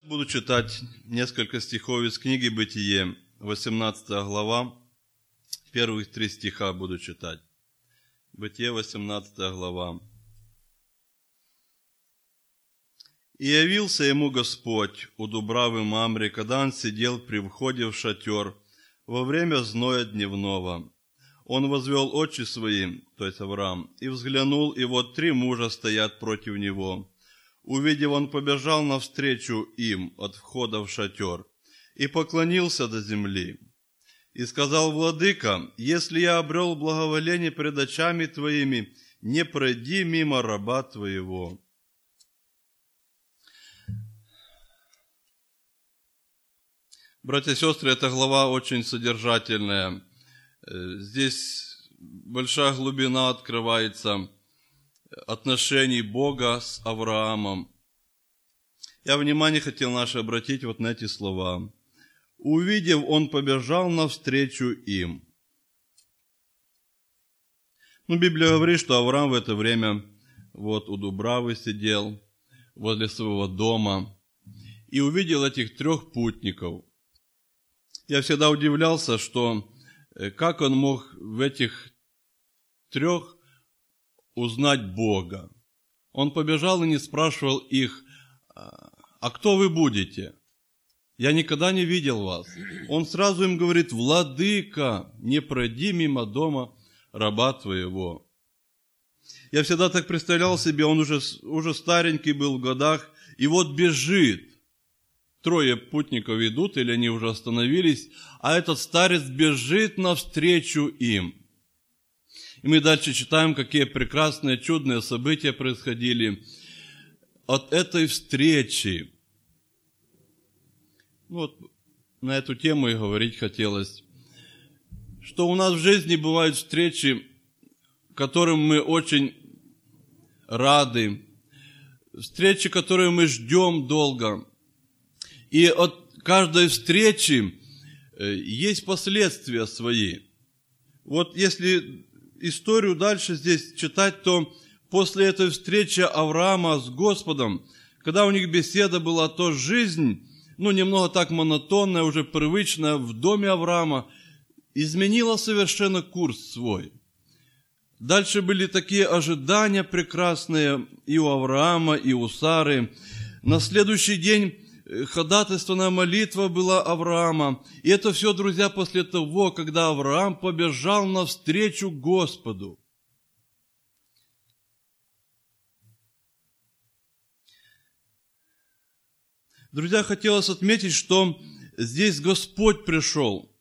Буду читать несколько стихов из книги «Бытие», 18 глава, первых 3 стиха буду читать. Бытие, 18 глава. «И явился ему Господь у Дубравы Мамре, когда он сидел при входе в шатер во время зноя дневного. Он возвел очи свои, то есть Авраам, и взглянул, и вот 3 мужа стоят против него. Увидев, он побежал навстречу им от входа в шатер и поклонился до земли. И сказал: Владыка, если я обрел благоволение пред очами твоими, не пройди мимо раба твоего». Братья и сестры, эта глава очень содержательная. Здесь большая глубина открывается отношений Бога с Авраамом. Я внимание хотел наше обратить вот на эти слова. Увидев, он побежал навстречу им. Библия говорит, что Авраам в это время вот у Дубравы сидел возле своего дома и увидел этих 3 путников. Я всегда удивлялся, что как он мог в этих 3 узнать Бога. Он побежал и не спрашивал их: а кто вы будете? Я никогда не видел вас. Он сразу им говорит: Владыка, не пройди мимо дома раба твоего. Я всегда так представлял себе, он уже старенький был в годах, и вот бежит. 3 путников идут, или они уже остановились, а этот старец бежит навстречу им. И мы дальше читаем, какие прекрасные, чудные события происходили от этой встречи. Вот на эту тему и говорить хотелось. Что у нас в жизни бывают встречи, которым мы очень рады, встречи, которые мы ждем долго. И от каждой встречи есть последствия свои. Вот если историю дальше здесь читать, то после этой встречи Авраама с Господом, когда у них беседа была, то жизнь, немного так монотонная, уже привычная в доме Авраама, изменила совершенно курс свой. Дальше были такие ожидания прекрасные и у Авраама, и у Сары. На следующий день ходатайственная молитва была Авраама. И это все, друзья, после того, когда Авраам побежал навстречу Господу. Друзья, хотелось отметить, что здесь Господь пришел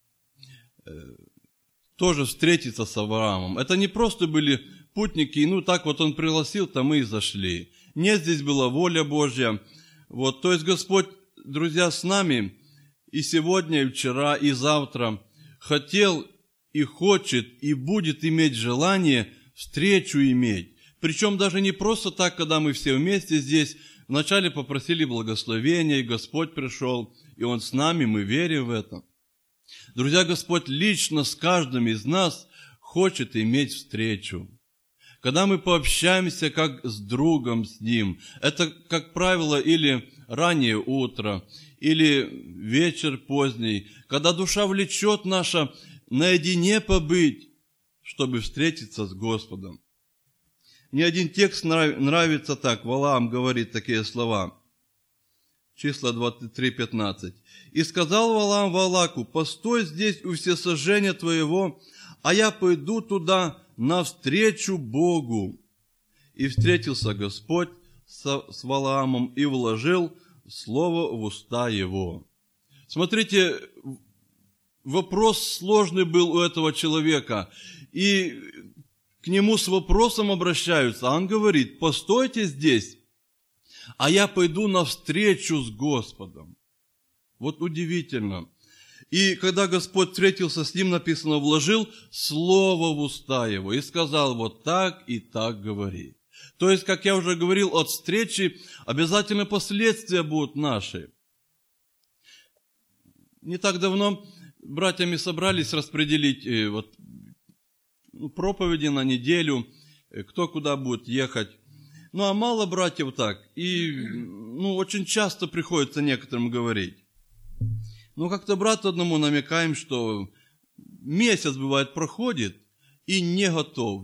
тоже встретиться с Авраамом. Это не просто были путники, так вот он пригласил, там мы и зашли. Нет, здесь была воля Божья. То есть Господь, друзья, с нами и сегодня, и вчера, и завтра хотел и хочет, и будет иметь желание встречу иметь. Причем даже не просто так, когда мы все вместе здесь, вначале попросили благословения, и Господь пришел, и Он с нами, мы верим в это. Друзья, Господь лично с каждым из нас хочет иметь встречу. Когда мы пообщаемся как с другом с Ним, это, как правило, или раннее утро, или вечер поздний, когда душа влечет наша наедине побыть, чтобы встретиться с Господом. Мне один текст нравится так. Валаам говорит такие слова. Числа 23:15. «И сказал Валаам Валаку: постой здесь у всесожжения твоего, а я пойду туда навстречу Богу. И встретился Господь с Валаамом и вложил слово в уста его». Смотрите, вопрос сложный был у этого человека. И к нему с вопросом обращаются. А он говорит: постойте здесь, а я пойду навстречу с Господом. Вот удивительно. И когда Господь встретился с ним, написано, вложил слово в уста его и сказал: вот так и так говори. То есть, как я уже говорил, от встречи обязательно последствия будут наши. Не так давно братьями собрались распределить проповеди на неделю, кто куда будет ехать. Ну, а мало братьев так. И, очень часто приходится некоторым говорить. Ну, как-то брату одному намекаем, что месяц, бывает, проходит, и не готов,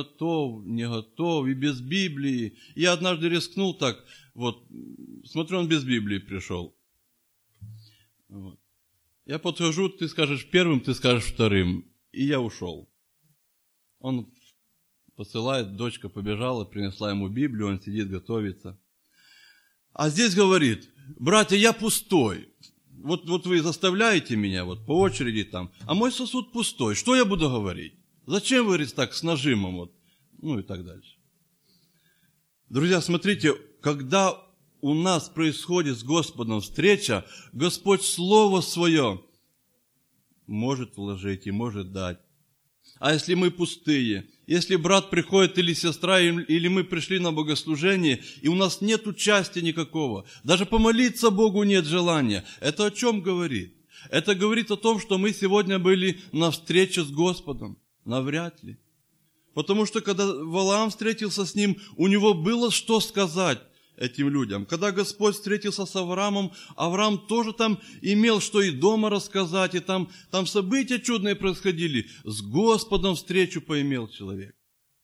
и без Библии. Я однажды рискнул так, смотрю, он без Библии пришел. Вот. Я подхожу, ты скажешь первым, ты скажешь вторым, и я ушел. Он посылает, дочка побежала, принесла ему Библию, он сидит, готовится. А здесь говорит: братья, я пустой. Вот вы заставляете меня по очереди там, а мой сосуд пустой. Что я буду говорить? Зачем, говорит, так с нажимом? И так дальше. Друзья, смотрите, когда у нас происходит с Господом встреча, Господь Слово Свое может вложить и может дать. А если мы пустые, если брат приходит или сестра, или мы пришли на богослужение, и у нас нет участия никакого, даже помолиться Богу нет желания, это о чем говорит? Это говорит о том, что мы сегодня были на встрече с Господом. Навряд ли. Потому что когда Валаам встретился с ним, у него было что сказать этим людям. Когда Господь встретился с Авраамом, Авраам тоже там имел что и дома рассказать, и там события чудные происходили. С Господом встречу поимел человек.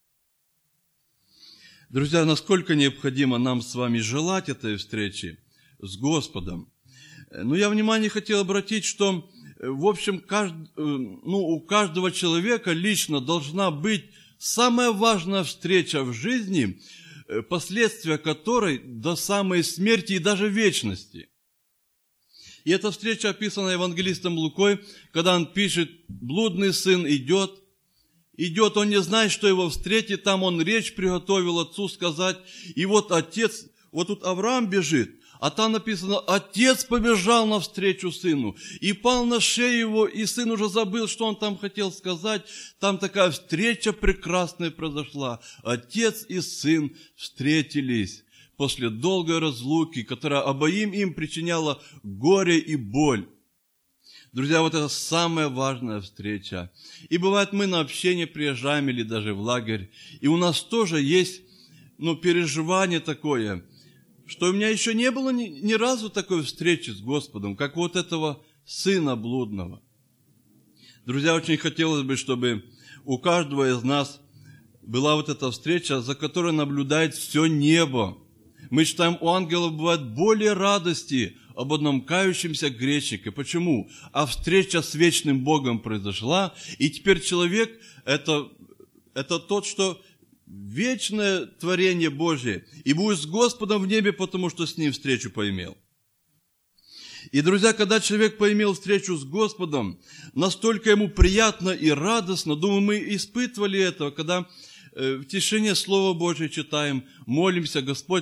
Друзья, насколько необходимо нам с вами желать этой встречи с Господом. Но я внимание хотел обратить, что, в общем, у каждого человека лично должна быть самая важная встреча в жизни, последствия которой до самой смерти и даже вечности. И эта встреча описана евангелистом Лукой, когда он пишет: блудный сын идет, он не знает, что его встретит, там он речь приготовил отцу сказать, и отец, тут Авраам бежит, а там написано: отец побежал навстречу сыну, и пал на шею его, и сын уже забыл, что он там хотел сказать. Там такая встреча прекрасная произошла. Отец и сын встретились после долгой разлуки, которая обоим им причиняла горе и боль. Друзья, это самая важная встреча. И бывает, мы на общение приезжаем или даже в лагерь, и у нас тоже есть, переживание такое, что у меня еще не было ни разу такой встречи с Господом, как этого сына блудного. Друзья, очень хотелось бы, чтобы у каждого из нас была эта встреча, за которой наблюдает все небо. Мы читаем, у ангелов бывает более радости об одном кающемся грешнике. Почему? А встреча с вечным Богом произошла, и теперь человек – это тот, что вечное творение Божие, и будет с Господом в небе, потому что с Ним встречу поимел. И, друзья, когда человек поимел встречу с Господом, настолько ему приятно и радостно, думаю, мы испытывали это, когда в тишине Слово Божие читаем, молимся, Господь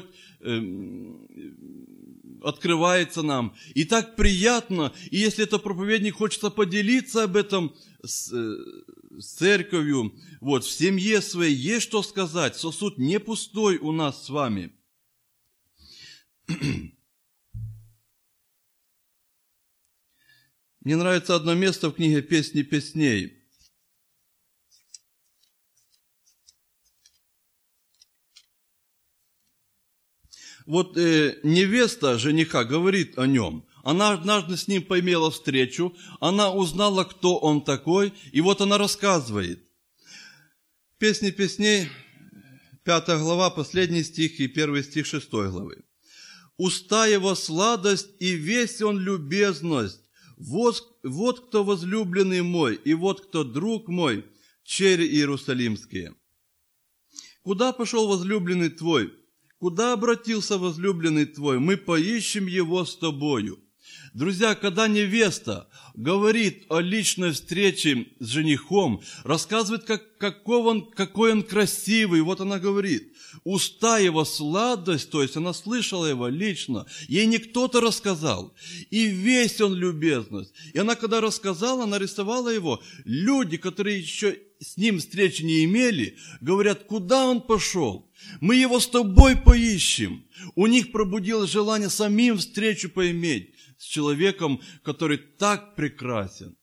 открывается нам. И так приятно, и если это проповедник, хочется поделиться об этом с церковью, в семье своей есть что сказать. Сосуд не пустой у нас с вами. Мне нравится одно место в книге «Песни песней». Невеста жениха говорит о нем. Она однажды с ним поимела встречу, она узнала, кто он такой, и она рассказывает. Песни песней, 5 глава, последний стих и 1 стих 6 главы. «Уста его сладость, и весь он любезность. Вот кто возлюбленный мой, и кто друг мой, черри иерусалимские. Куда пошел возлюбленный твой? Куда обратился возлюбленный твой? Мы поищем его с тобою». Друзья, когда невеста говорит о личной встрече с женихом, рассказывает, какой он красивый, она говорит, уста его сладость, то есть она слышала его лично, ей не кто-то рассказал, и весь он любезность. И она, когда рассказала, нарисовала его, люди, которые еще с ним встречи не имели, говорят, куда он пошел? Мы его с тобой поищем. У них пробудилось желание самим встречу поиметь с человеком, который так прекрасен.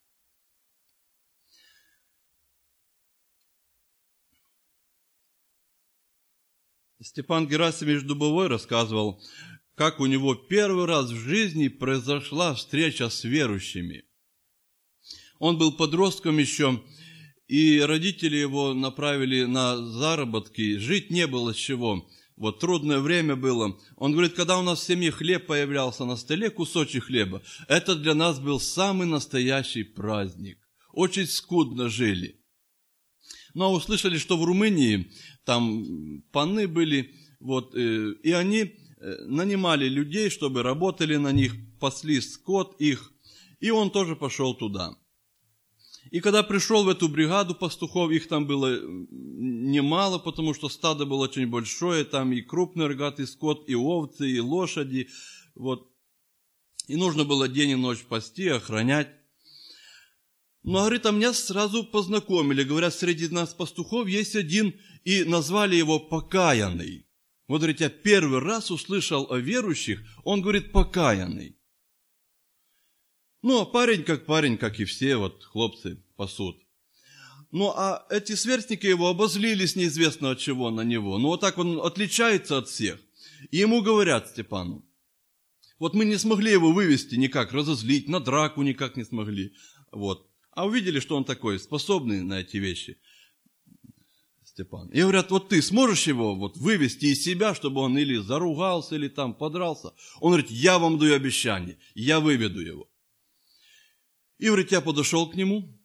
Степан Герасимович Дубовой рассказывал, как у него первый раз в жизни произошла встреча с верующими. Он был подростком еще, и родители его направили на заработки, жить не было с чего. Вот трудное время было. Он говорит, когда у нас в семье хлеб появлялся на столе, кусочек хлеба, это для нас был самый настоящий праздник. Очень скудно жили. Но услышали, что в Румынии там паны были, вот, и они нанимали людей, чтобы работали на них, пасли скот их, и он тоже пошел туда. И когда пришел в эту бригаду пастухов, их там было немало, потому что стадо было очень большое, там и крупный рогатый скот, и овцы, и лошади, вот. И нужно было день и ночь пасти, охранять. Но, говорит, меня сразу познакомили, говорят, среди нас пастухов есть один, и назвали его покаянный. Вот, говорит, я первый раз услышал о верующих, он говорит, покаянный. Ну, а парень, как и все, вот, хлопцы пасут. Ну, а эти сверстники его обозлились неизвестно от чего на него. Ну, вот так он отличается от всех. И ему говорят, Степану, вот мы не смогли его вывести никак, разозлить, на драку никак не смогли. Вот. А увидели, что он такой, способный на эти вещи, Степан. И говорят, вот ты сможешь его вот вывести из себя, чтобы он или заругался, или там подрался? Он говорит, я вам даю обещание, я выведу его. И, говорит, я подошел к нему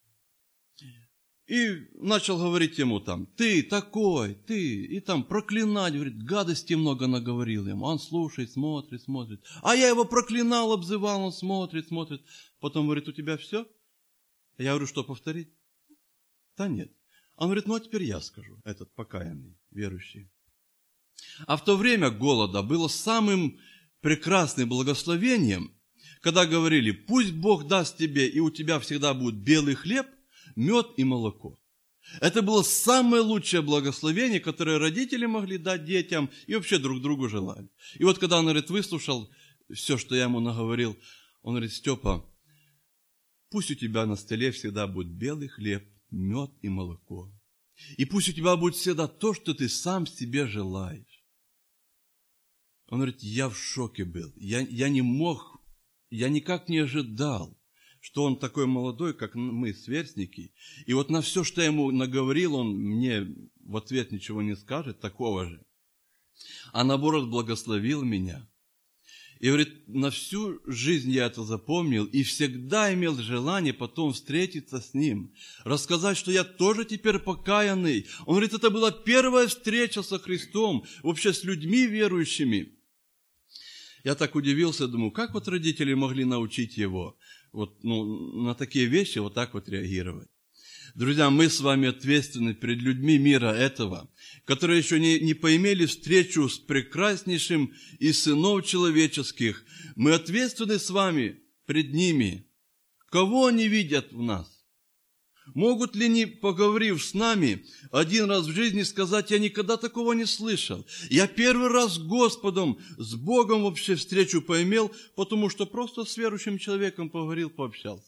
и начал говорить ему там, ты такой, ты, и там проклинать, говорит, гадости много наговорил ему. Он слушает, смотрит. А я его проклинал, обзывал, он смотрит. Потом говорит, у тебя все? Я говорю, что повторить? Да нет. Он говорит, ну а теперь я скажу, этот покаянный, верующий. А в то время голода было самым прекрасным благословением, когда говорили, пусть Бог даст тебе, и у тебя всегда будет белый хлеб, мед и молоко. Это было самое лучшее благословение, которое родители могли дать детям и вообще друг другу желали. И вот когда он, говорит, выслушал все, что я ему наговорил, он говорит, Степа, пусть у тебя на столе всегда будет белый хлеб, мед и молоко. И пусть у тебя будет всегда то, что ты сам себе желаешь. Он говорит, я в шоке был. Я не мог, я никак не ожидал, что он такой молодой, как мы, сверстники. И вот на все, что я ему наговорил, он мне в ответ ничего не скажет, такого же. А наоборот, благословил меня. И говорит, на всю жизнь я это запомнил и всегда имел желание потом встретиться с ним, рассказать, что я тоже теперь покаянный. Он говорит, это была первая встреча со Христом, вообще с людьми верующими. Я так удивился, думаю, как вот родители могли научить его вот, на такие вещи вот так вот реагировать. Друзья, мы с вами ответственны перед людьми мира этого, которые еще не поимели встречу с прекраснейшим из сынов человеческих. Мы ответственны с вами пред ними. Кого они видят в нас? Могут ли они, поговорив с нами, один раз в жизни сказать, я никогда такого не слышал. Я первый раз с Господом, с Богом вообще встречу поимел, потому что просто с верующим человеком поговорил, пообщался.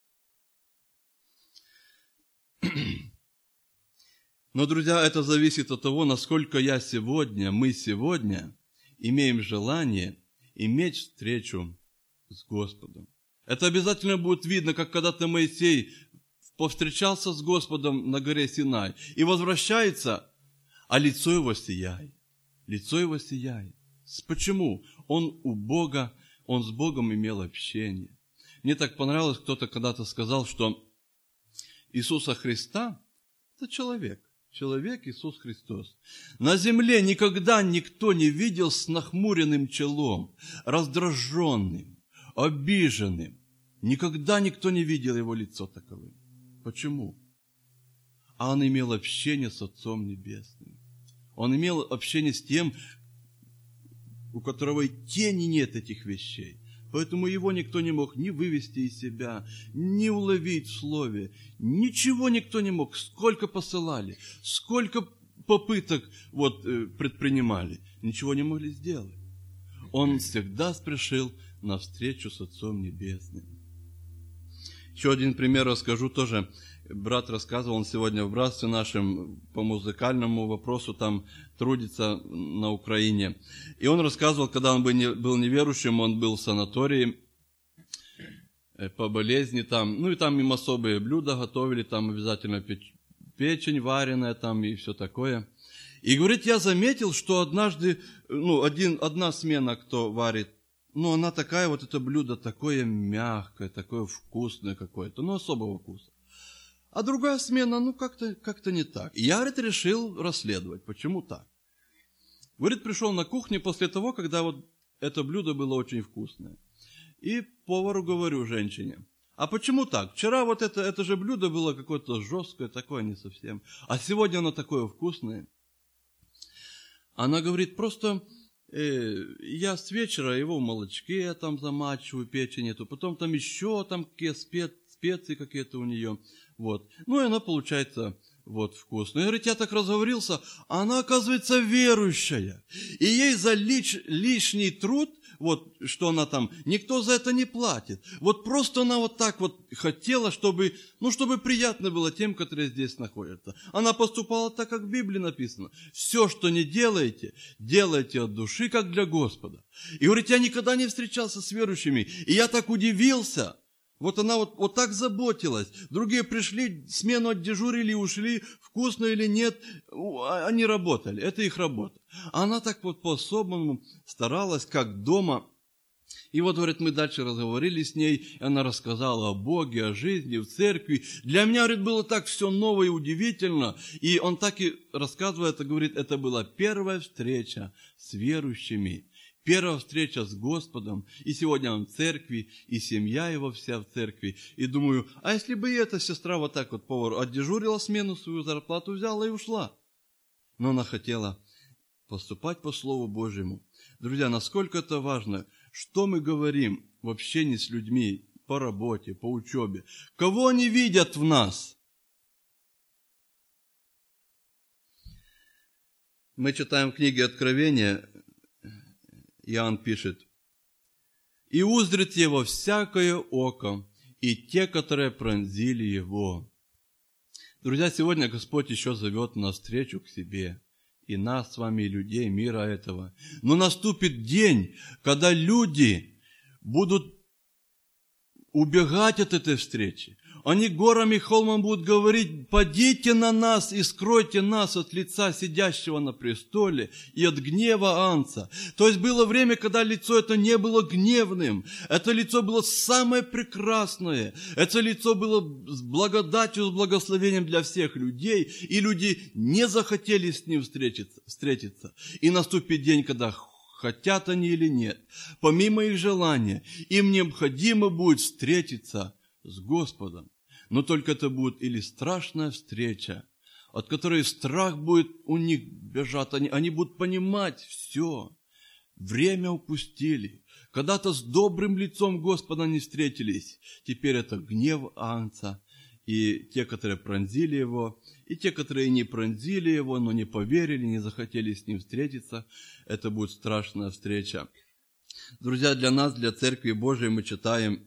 Но, друзья, это зависит от того, насколько мы сегодня имеем желание иметь встречу с Господом. Это обязательно будет видно, как когда-то Моисей повстречался с Господом на горе Синай и возвращается, а лицо его сияет. Лицо его сияет. Почему? Он у Бога, он с Богом имел общение. Мне так понравилось, кто-то когда-то сказал, что Иисуса Христа – это человек Иисус Христос. На земле никогда никто не видел с нахмуренным челом, раздраженным, обиженным. Никогда никто не видел его лицо таковым. Почему? А он имел общение с Отцом Небесным. Он имел общение с тем, у которого и тени нет этих вещей. Поэтому его никто не мог ни вывести из себя, ни уловить в слове. Ничего никто не мог. Сколько посылали, сколько попыток предпринимали. Ничего не могли сделать. Он всегда спешил на встречу с Отцом Небесным. Еще один пример расскажу тоже. брат рассказывал, он сегодня в братстве нашем по музыкальному вопросу там трудится на Украине. И он рассказывал, когда он был неверующим, он был в санатории по болезни там, ну и там им особые блюда готовили, там обязательно печень вареная там и все такое. И говорит, я заметил, что однажды, одна смена, кто варит, она такая, вот это блюдо такое мягкое, такое вкусное какое-то, особого вкуса. А другая смена, как-то не так. И я, говорит, решил расследовать, почему так. Говорит, пришел на кухню после того, когда вот это блюдо было очень вкусное. И повару говорю, женщине, а почему так? Вчера вот это же блюдо было какое-то жесткое, такое не совсем. А сегодня оно такое вкусное. Она говорит, просто я с вечера его в молочке там замачиваю, печень эту, потом там еще там какие специи какие-то у нее. Вот. И она получается вкусная. Говорит, я так разговорился, а она, оказывается, верующая. И ей за лишний труд, что она там, никто за это не платит. Просто она вот так хотела, чтобы приятно было тем, которые здесь находятся. Она поступала так, как в Библии написано. Все, что не делаете, делайте от души, как для Господа. И говорит, я никогда не встречался с верующими. И я так удивился. Она вот так заботилась. Другие пришли, смену отдежурили, ушли, вкусно или нет, они работали, это их работа. А она так по-особому старалась, как дома. И говорит, мы дальше разговорили с ней, и она рассказала о Боге, о жизни в церкви. Для меня, говорит, было так все новое и удивительно. И он так и рассказывает, говорит, это была первая встреча с верующими. Первая встреча с Господом, и сегодня он в церкви, и семья его вся в церкви. И думаю, а если бы и эта сестра вот так повар отдежурила смену, свою зарплату взяла и ушла. Но она хотела поступать по Слову Божьему. Друзья, насколько это важно, что мы говорим в общении с людьми по работе, по учебе. Кого они видят в нас? Мы читаем в книге Откровения, Иоанн пишет, «И узрит его всякое око, и те, которые пронзили его». Друзья, сегодня Господь еще зовет нас встречу к себе, и нас с вами, и людей мира этого. Но наступит день, когда люди будут убегать от этой встречи. Они горам и холмам будут говорить, «Падите на нас и скройте нас от лица сидящего на престоле и от гнева Анца». То есть было время, когда лицо это не было гневным. Это лицо было самое прекрасное. Это лицо было с благодатью, с благословением для всех людей. И люди не захотели с ним встретиться. И наступит день, когда хотят они или нет, помимо их желания, им необходимо будет встретиться с Господом. Но только это будет или страшная встреча, от которой страх будет у них бежать. Они будут понимать все. Время упустили. Когда-то с добрым лицом Господа не встретились. Теперь это гнев Анца. И те, которые пронзили его, и те, которые не пронзили его, но не поверили, не захотели с ним встретиться, это будет страшная встреча. Друзья, для нас, для Церкви Божией мы читаем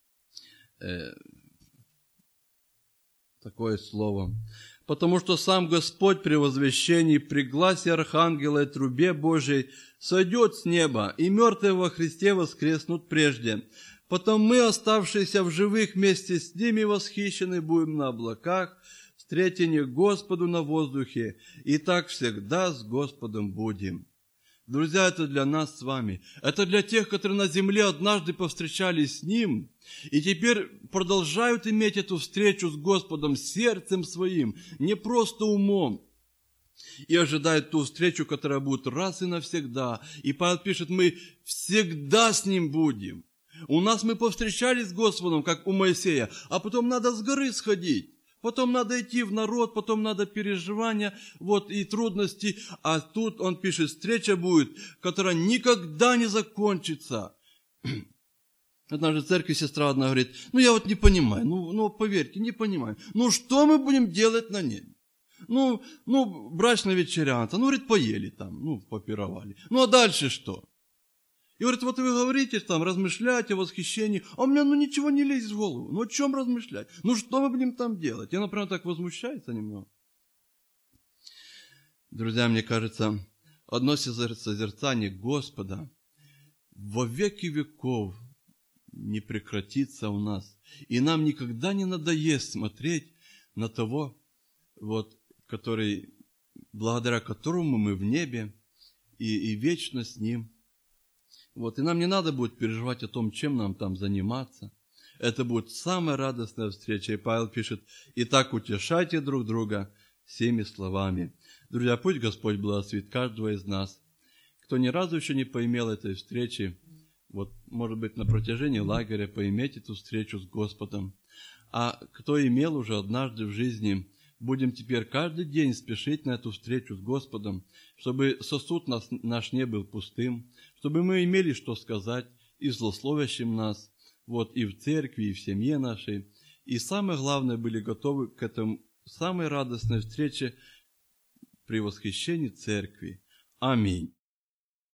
такое слово. «Потому что сам Господь при возвещении, при гласе архангела и трубе Божией сойдет с неба, и мертвые во Христе воскреснут прежде. Потом мы, оставшиеся в живых, вместе с ними восхищены будем на облаках, встретение к Господу на воздухе, и так всегда с Господом будем». Друзья, это для нас с вами. Это для тех, которые на земле однажды повстречались с Ним, и теперь продолжают иметь эту встречу с Господом сердцем своим, не просто умом, и ожидают ту встречу, которая будет раз и навсегда. И Павел пишет, мы всегда с Ним будем. У нас мы повстречались с Господом, как у Моисея, а потом надо с горы сходить. Потом надо идти в народ, потом надо переживания, и трудности. А тут он пишет, встреча будет, которая никогда не закончится. Однажды в церкви сестра одна говорит, я не понимаю, поверьте, не понимаю. Что мы будем делать на небе? Брачная вечерянка, говорит, поели там, попировали. А дальше что? И говорит, вот вы говорите там, размышляете о восхищении, а у меня ничего не лезет в голову. О чем размышлять? Что мы будем там делать? И она прям так возмущается немного. Друзья, мне кажется, одно созерцание Господа во веки веков не прекратится у нас. И нам никогда не надоест смотреть на того, благодаря которому мы в небе и вечно с Ним. И нам не надо будет переживать о том, чем нам там заниматься. Это будет самая радостная встреча. И Павел пишет, «Итак, утешайте друг друга всеми словами». Друзья, пусть Господь благословит каждого из нас. Кто ни разу еще не поимел этой встречи, может быть, на протяжении лагеря поиметь эту встречу с Господом. А кто имел уже однажды в жизни, будем теперь каждый день спешить на эту встречу с Господом, чтобы сосуд наш не был пустым, чтобы мы имели что сказать и злословящим нас, и в церкви, и в семье нашей. И самое главное, были готовы к этому самой радостной встрече при восхищении церкви. Аминь.